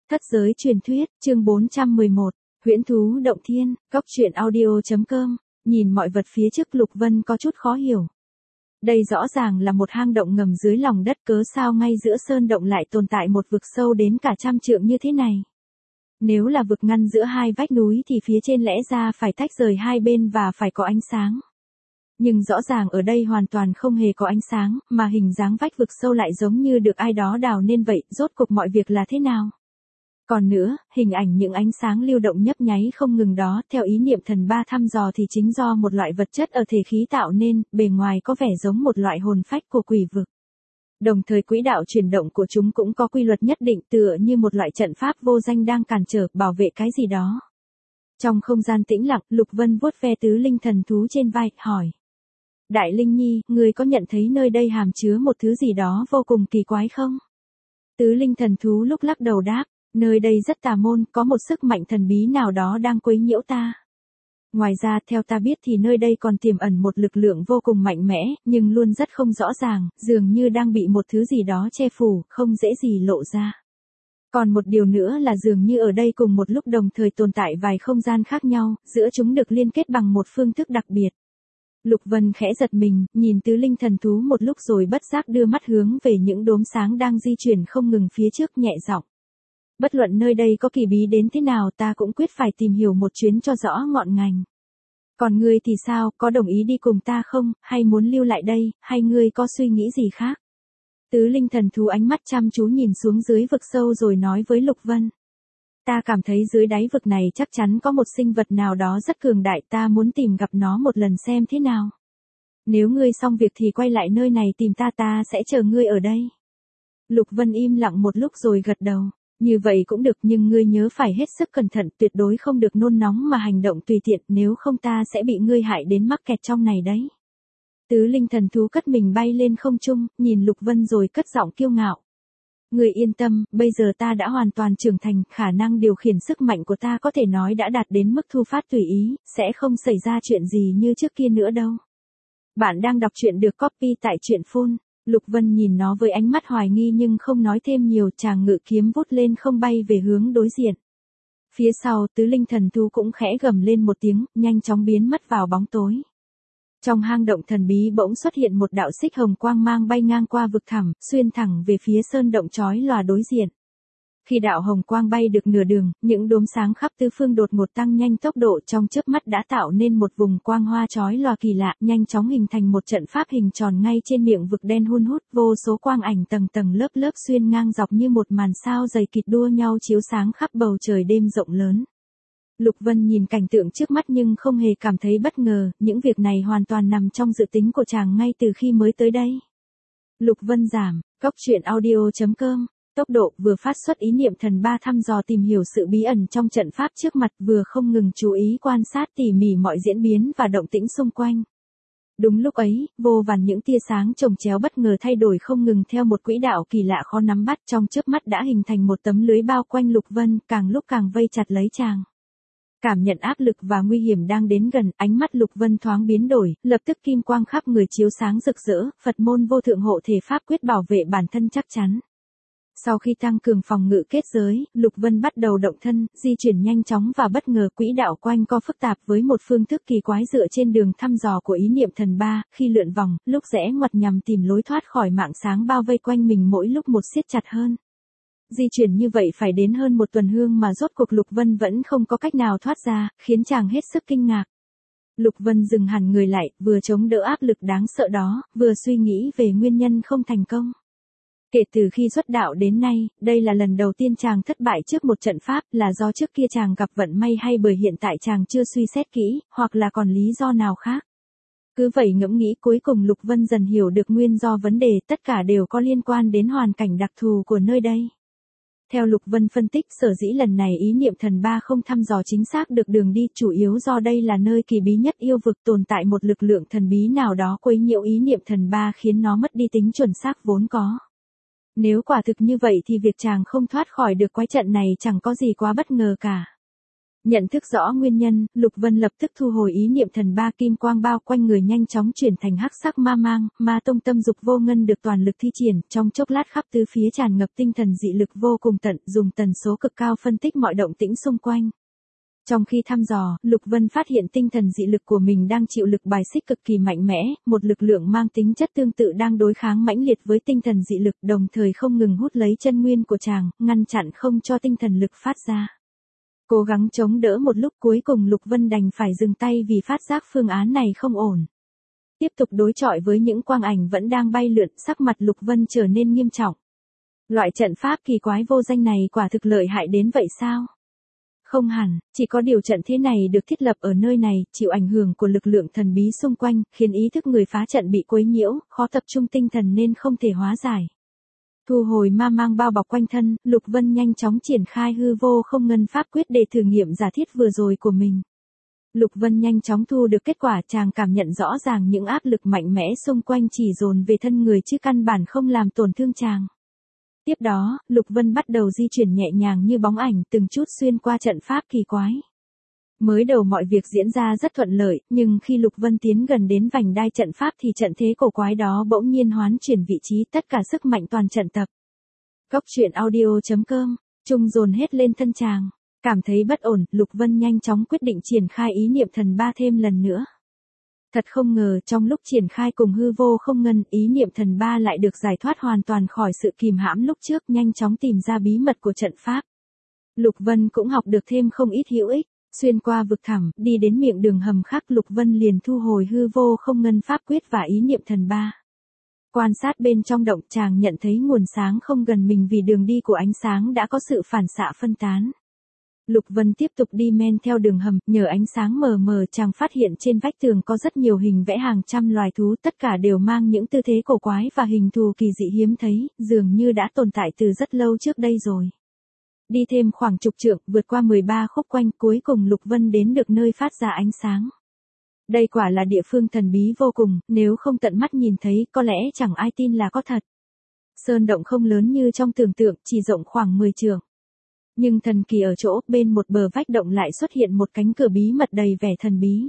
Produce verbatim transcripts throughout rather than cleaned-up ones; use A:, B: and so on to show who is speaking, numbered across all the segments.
A: Thất giới truyền thuyết, chương bốn trăm mười một, huyễn thú động thiên, góc truyện audio.com, nhìn mọi vật phía trước Lục Vân có chút khó hiểu. Đây rõ ràng là một hang động ngầm dưới lòng đất, cớ sao ngay giữa sơn động lại tồn tại một vực sâu đến cả trăm trượng như thế này. Nếu là vực ngăn giữa hai vách núi thì phía trên lẽ ra phải tách rời hai bên và phải có ánh sáng. Nhưng rõ ràng ở đây hoàn toàn không hề có ánh sáng, mà hình dáng vách vực sâu lại giống như được ai đó đào nên vậy, rốt cuộc mọi việc là thế nào? Còn nữa, hình ảnh những ánh sáng lưu động nhấp nháy không ngừng đó, theo ý niệm thần ba thăm dò thì chính do một loại vật chất ở thể khí tạo nên, bề ngoài có vẻ giống một loại hồn phách của quỷ vực. Đồng thời quỹ đạo chuyển động của chúng cũng có quy luật nhất định, tựa như một loại trận pháp vô danh đang cản trở, bảo vệ cái gì đó. Trong không gian tĩnh lặng, Lục Vân vuốt ve tứ linh thần thú trên vai, hỏi. Đại Linh Nhi, ngươi có nhận thấy nơi đây hàm chứa một thứ gì đó vô cùng kỳ quái không? Tứ linh thần thú lúc lắc đầu đáp, nơi đây rất tà môn, có một sức mạnh thần bí nào đó đang quấy nhiễu ta. Ngoài ra, theo ta biết thì nơi đây còn tiềm ẩn một lực lượng vô cùng mạnh mẽ, nhưng luôn rất không rõ ràng, dường như đang bị một thứ gì đó che phủ, không dễ gì lộ ra. Còn một điều nữa là dường như ở đây cùng một lúc đồng thời tồn tại vài không gian khác nhau, giữa chúng được liên kết bằng một phương thức đặc biệt. Lục Vân khẽ giật mình, nhìn tứ linh thần thú một lúc rồi bất giác đưa mắt hướng về những đốm sáng đang di chuyển không ngừng phía trước, nhẹ giọng. Bất luận nơi đây có kỳ bí đến thế nào, ta cũng quyết phải tìm hiểu một chuyến cho rõ ngọn ngành. Còn ngươi thì sao, có đồng ý đi cùng ta không, hay muốn lưu lại đây, hay ngươi có suy nghĩ gì khác? Tứ linh thần thú ánh mắt chăm chú nhìn xuống dưới vực sâu rồi nói với Lục Vân. Ta cảm thấy dưới đáy vực này chắc chắn có một sinh vật nào đó rất cường đại, ta muốn tìm gặp nó một lần xem thế nào. Nếu ngươi xong việc thì quay lại nơi này tìm ta, ta sẽ chờ ngươi ở đây. Lục Vân im lặng một lúc rồi gật đầu. Như vậy cũng được, nhưng ngươi nhớ phải hết sức cẩn thận, tuyệt đối không được nôn nóng mà hành động tùy tiện, nếu không ta sẽ bị ngươi hại đến mắc kẹt trong này đấy. Tứ linh thần thú cất mình bay lên không trung, nhìn Lục Vân rồi cất giọng kiêu ngạo. Ngươi yên tâm, bây giờ ta đã hoàn toàn trưởng thành, khả năng điều khiển sức mạnh của ta có thể nói đã đạt đến mức thu phát tùy ý, sẽ không xảy ra chuyện gì như trước kia nữa đâu. Bạn đang đọc truyện được copy tại truyện phun. Lục Vân nhìn nó với ánh mắt hoài nghi nhưng không nói thêm nhiều, chàng ngự kiếm vút lên không bay về hướng đối diện. Phía sau, tứ linh thần thú cũng khẽ gầm lên một tiếng, nhanh chóng biến mất vào bóng tối. Trong hang động thần bí bỗng xuất hiện một đạo xích hồng quang mang bay ngang qua vực thẳm, xuyên thẳng về phía sơn động chói lòa đối diện. Khi đạo hồng quang bay được nửa đường, những đốm sáng khắp tứ phương đột ngột tăng nhanh tốc độ, trong chớp mắt đã tạo nên một vùng quang hoa chói lòa kỳ lạ, nhanh chóng hình thành một trận pháp hình tròn ngay trên miệng vực đen hun hút, vô số quang ảnh tầng tầng lớp lớp xuyên ngang dọc như một màn sao dày kịt đua nhau chiếu sáng khắp bầu trời đêm rộng lớn. Lục Vân nhìn cảnh tượng trước mắt nhưng không hề cảm thấy bất ngờ, những việc này hoàn toàn nằm trong dự tính của chàng ngay từ khi mới tới đây. Lục Vân giảm, góc truyện audio.com. Tốc độ, vừa phát xuất ý niệm thần ba thăm dò tìm hiểu sự bí ẩn trong trận pháp trước mặt, vừa không ngừng chú ý quan sát tỉ mỉ mọi diễn biến và động tĩnh xung quanh. Đúng lúc ấy, vô vàn những tia sáng chồng chéo bất ngờ thay đổi không ngừng theo một quỹ đạo kỳ lạ khó nắm bắt, trong chớp mắt đã hình thành một tấm lưới bao quanh Lục Vân, càng lúc càng vây chặt lấy chàng. Cảm nhận áp lực và nguy hiểm đang đến gần, ánh mắt Lục Vân thoáng biến đổi, lập tức kim quang khắp người chiếu sáng rực rỡ, Phật môn vô thượng hộ thể pháp quyết bảo vệ bản thân chắc chắn. Sau khi tăng cường phòng ngự kết giới, Lục Vân bắt đầu động thân, di chuyển nhanh chóng và bất ngờ, quỹ đạo quanh co phức tạp với một phương thức kỳ quái dựa trên đường thăm dò của ý niệm thần ba, khi lượn vòng, lúc rẽ ngoặt nhằm tìm lối thoát khỏi mạng sáng bao vây quanh mình mỗi lúc một siết chặt hơn. Di chuyển như vậy phải đến hơn một tuần hương mà rốt cuộc Lục Vân vẫn không có cách nào thoát ra, khiến chàng hết sức kinh ngạc. Lục Vân dừng hẳn người lại, vừa chống đỡ áp lực đáng sợ đó, vừa suy nghĩ về nguyên nhân không thành công. Kể từ khi xuất đạo đến nay, đây là lần đầu tiên chàng thất bại trước một trận pháp, là do trước kia chàng gặp vận may hay bởi hiện tại chàng chưa suy xét kỹ, hoặc là còn lý do nào khác. Cứ vậy ngẫm nghĩ cuối cùng Lục Vân dần hiểu được nguyên do vấn đề, tất cả đều có liên quan đến hoàn cảnh đặc thù của nơi đây. Theo Lục Vân phân tích, sở dĩ lần này ý niệm thần ba không thăm dò chính xác được đường đi, chủ yếu do đây là nơi kỳ bí nhất yêu vực, tồn tại một lực lượng thần bí nào đó quấy nhiễu ý niệm thần ba khiến nó mất đi tính chuẩn xác vốn có. Nếu quả thực như vậy thì việc chàng không thoát khỏi được quái trận này chẳng có gì quá bất ngờ cả. Nhận thức rõ nguyên nhân, Lục Vân lập tức thu hồi ý niệm thần ba, kim quang bao quanh người nhanh chóng chuyển thành hắc sắc ma mang, ma tông tâm dục vô ngân được toàn lực thi triển, trong chốc lát khắp tứ phía tràn ngập tinh thần dị lực vô cùng tận, dùng tần số cực cao phân tích mọi động tĩnh xung quanh. Trong khi thăm dò, Lục Vân phát hiện tinh thần dị lực của mình đang chịu lực bài xích cực kỳ mạnh mẽ, một lực lượng mang tính chất tương tự đang đối kháng mãnh liệt với tinh thần dị lực, đồng thời không ngừng hút lấy chân nguyên của chàng, ngăn chặn không cho tinh thần lực phát ra. Cố gắng chống đỡ một lúc, cuối cùng Lục Vân đành phải dừng tay vì phát giác phương án này không ổn. Tiếp tục đối chọi với những quang ảnh vẫn đang bay lượn, sắc mặt Lục Vân trở nên nghiêm trọng. Loại trận pháp kỳ quái vô danh này quả thực lợi hại đến vậy sao? Không hẳn, chỉ có điều trận thế này được thiết lập ở nơi này, chịu ảnh hưởng của lực lượng thần bí xung quanh, khiến ý thức người phá trận bị quấy nhiễu, khó tập trung tinh thần nên không thể hóa giải. Thu hồi ma mang bao bọc quanh thân, Lục Vân nhanh chóng triển khai hư vô không ngân pháp quyết để thử nghiệm giả thiết vừa rồi của mình. Lục Vân nhanh chóng thu được kết quả, chàng cảm nhận rõ ràng những áp lực mạnh mẽ xung quanh chỉ dồn về thân người chứ căn bản không làm tổn thương chàng. Tiếp đó, Lục Vân bắt đầu di chuyển nhẹ nhàng như bóng ảnh từng chút xuyên qua trận pháp kỳ quái. Mới đầu mọi việc diễn ra rất thuận lợi, nhưng khi Lục Vân tiến gần đến vành đai trận pháp thì trận thế cổ quái đó bỗng nhiên hoán chuyển vị trí, tất cả sức mạnh toàn trận tập. Cốc truyện audio chấm com, trung dồn hết lên thân chàng. Cảm thấy bất ổn, Lục Vân nhanh chóng quyết định triển khai ý niệm thần ba thêm lần nữa. Thật không ngờ trong lúc triển khai cùng hư vô không ngân, ý niệm thần ba lại được giải thoát hoàn toàn khỏi sự kìm hãm lúc trước, nhanh chóng tìm ra bí mật của trận pháp. Lục Vân cũng học được thêm không ít hữu ích, xuyên qua vực thẳm, đi đến miệng đường hầm khác, Lục Vân liền thu hồi hư vô không ngân pháp quyết và ý niệm thần ba. Quan sát bên trong động, chàng nhận thấy nguồn sáng không gần mình vì đường đi của ánh sáng đã có sự phản xạ phân tán. Lục Vân tiếp tục đi men theo đường hầm, nhờ ánh sáng mờ mờ chàng phát hiện trên vách tường có rất nhiều hình vẽ hàng trăm loài thú, tất cả đều mang những tư thế cổ quái và hình thù kỳ dị hiếm thấy, dường như đã tồn tại từ rất lâu trước đây rồi. Đi thêm khoảng chục trượng, vượt qua mười ba khúc quanh, cuối cùng Lục Vân đến được nơi phát ra ánh sáng. Đây quả là địa phương thần bí vô cùng, nếu không tận mắt nhìn thấy, có lẽ chẳng ai tin là có thật. Sơn động không lớn như trong tưởng tượng, chỉ rộng khoảng mười trượng. Nhưng thần kỳ ở chỗ, bên một bờ vách động lại xuất hiện một cánh cửa bí mật đầy vẻ thần bí.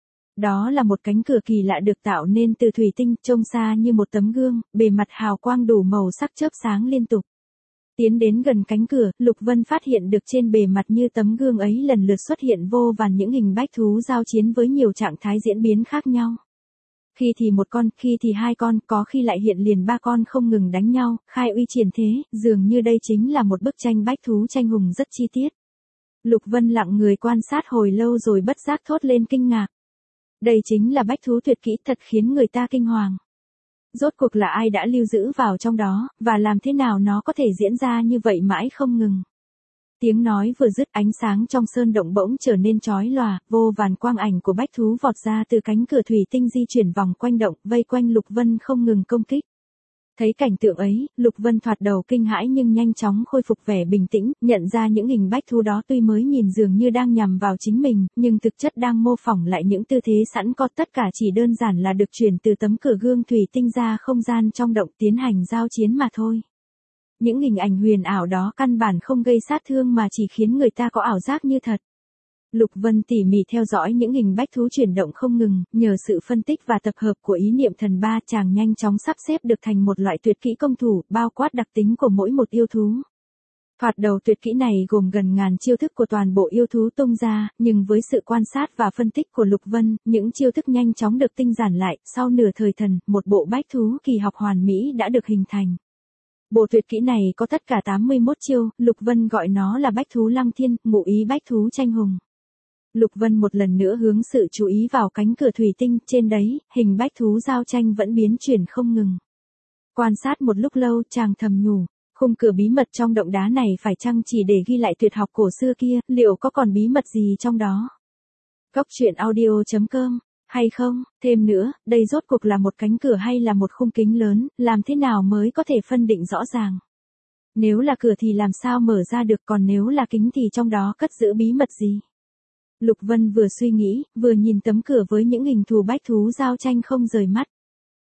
A: Đó là một cánh cửa kỳ lạ được tạo nên từ thủy tinh, trông xa như một tấm gương, bề mặt hào quang đủ màu sắc chớp sáng liên tục. Tiến đến gần cánh cửa, Lục Vân phát hiện được trên bề mặt như tấm gương ấy lần lượt xuất hiện vô vàn những hình bách thú giao chiến với nhiều trạng thái diễn biến khác nhau. Khi thì một con, khi thì hai con, có khi lại hiện liền ba con không ngừng đánh nhau, khai uy triển thế, dường như đây chính là một bức tranh bách thú tranh hùng rất chi tiết. Lục Vân lặng người quan sát hồi lâu rồi bất giác thốt lên kinh ngạc. Đây chính là bách thú tuyệt kỹ, thật khiến người ta kinh hoàng. Rốt cuộc là ai đã lưu giữ vào trong đó, và làm thế nào nó có thể diễn ra như vậy mãi không ngừng. Tiếng nói vừa dứt, ánh sáng trong sơn động bỗng trở nên chói lòa, vô vàn quang ảnh của bách thú vọt ra từ cánh cửa thủy tinh di chuyển vòng quanh động, vây quanh Lục Vân không ngừng công kích. Thấy cảnh tượng ấy, Lục Vân thoạt đầu kinh hãi nhưng nhanh chóng khôi phục vẻ bình tĩnh, nhận ra những hình bách thú đó tuy mới nhìn dường như đang nhằm vào chính mình, nhưng thực chất đang mô phỏng lại những tư thế sẵn có, tất cả chỉ đơn giản là được chuyển từ tấm cửa gương thủy tinh ra không gian trong động tiến hành giao chiến mà thôi. Những hình ảnh huyền ảo đó căn bản không gây sát thương mà chỉ khiến người ta có ảo giác như thật. Lục Vân tỉ mỉ theo dõi những hình bách thú chuyển động không ngừng, nhờ sự phân tích và tập hợp của ý niệm thần ba, chàng nhanh chóng sắp xếp được thành một loại tuyệt kỹ công thủ, bao quát đặc tính của mỗi một yêu thú. Thoạt đầu tuyệt kỹ này gồm gần ngàn chiêu thức của toàn bộ yêu thú tung ra, nhưng với sự quan sát và phân tích của Lục Vân, những chiêu thức nhanh chóng được tinh giản lại, sau nửa thời thần, một bộ bách thú kỳ học hoàn mỹ đã được hình thành. Bộ tuyệt kỹ này có tất cả tám mươi mốt chiêu, Lục Vân gọi nó là bách thú lăng thiên, ngụ ý bách thú tranh hùng. Lục Vân một lần nữa hướng sự chú ý vào cánh cửa thủy tinh, trên đấy, hình bách thú giao tranh vẫn biến chuyển không ngừng. Quan sát một lúc lâu, chàng thầm nhủ, khung cửa bí mật trong động đá này phải chăng chỉ để ghi lại tuyệt học cổ xưa kia, liệu có còn bí mật gì trong đó? Cốc truyện audio chấm com, hay không, thêm nữa, đây rốt cuộc là một cánh cửa hay là một khung kính lớn, làm thế nào mới có thể phân định rõ ràng? Nếu là cửa thì làm sao mở ra được, còn nếu là kính thì trong đó cất giữ bí mật gì? Lục Vân vừa suy nghĩ, vừa nhìn tấm cửa với những hình thù bách thú giao tranh không rời mắt.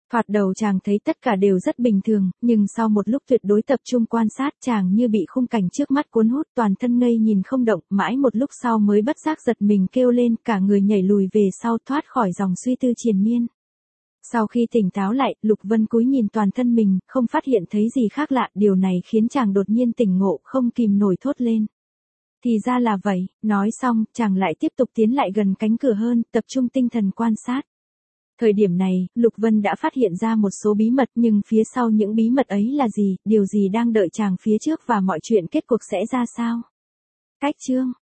A: Thoạt đầu chàng thấy tất cả đều rất bình thường, nhưng sau một lúc tuyệt đối tập trung quan sát chàng như bị khung cảnh trước mắt cuốn hút, toàn thân ngây nhìn không động, mãi một lúc sau mới bất giác giật mình kêu lên, cả người nhảy lùi về sau thoát khỏi dòng suy tư triền miên. Sau khi tỉnh táo lại, Lục Vân cúi nhìn toàn thân mình, không phát hiện thấy gì khác lạ, điều này khiến chàng đột nhiên tỉnh ngộ, không kìm nổi thốt lên. Thì ra là vậy, nói xong, chàng lại tiếp tục tiến lại gần cánh cửa hơn, tập trung tinh thần quan sát. Thời điểm này, Lục Vân đã phát hiện ra một số bí mật, nhưng phía sau những bí mật ấy là gì, điều gì đang đợi chàng phía trước và mọi chuyện kết cuộc sẽ ra sao? Cách chương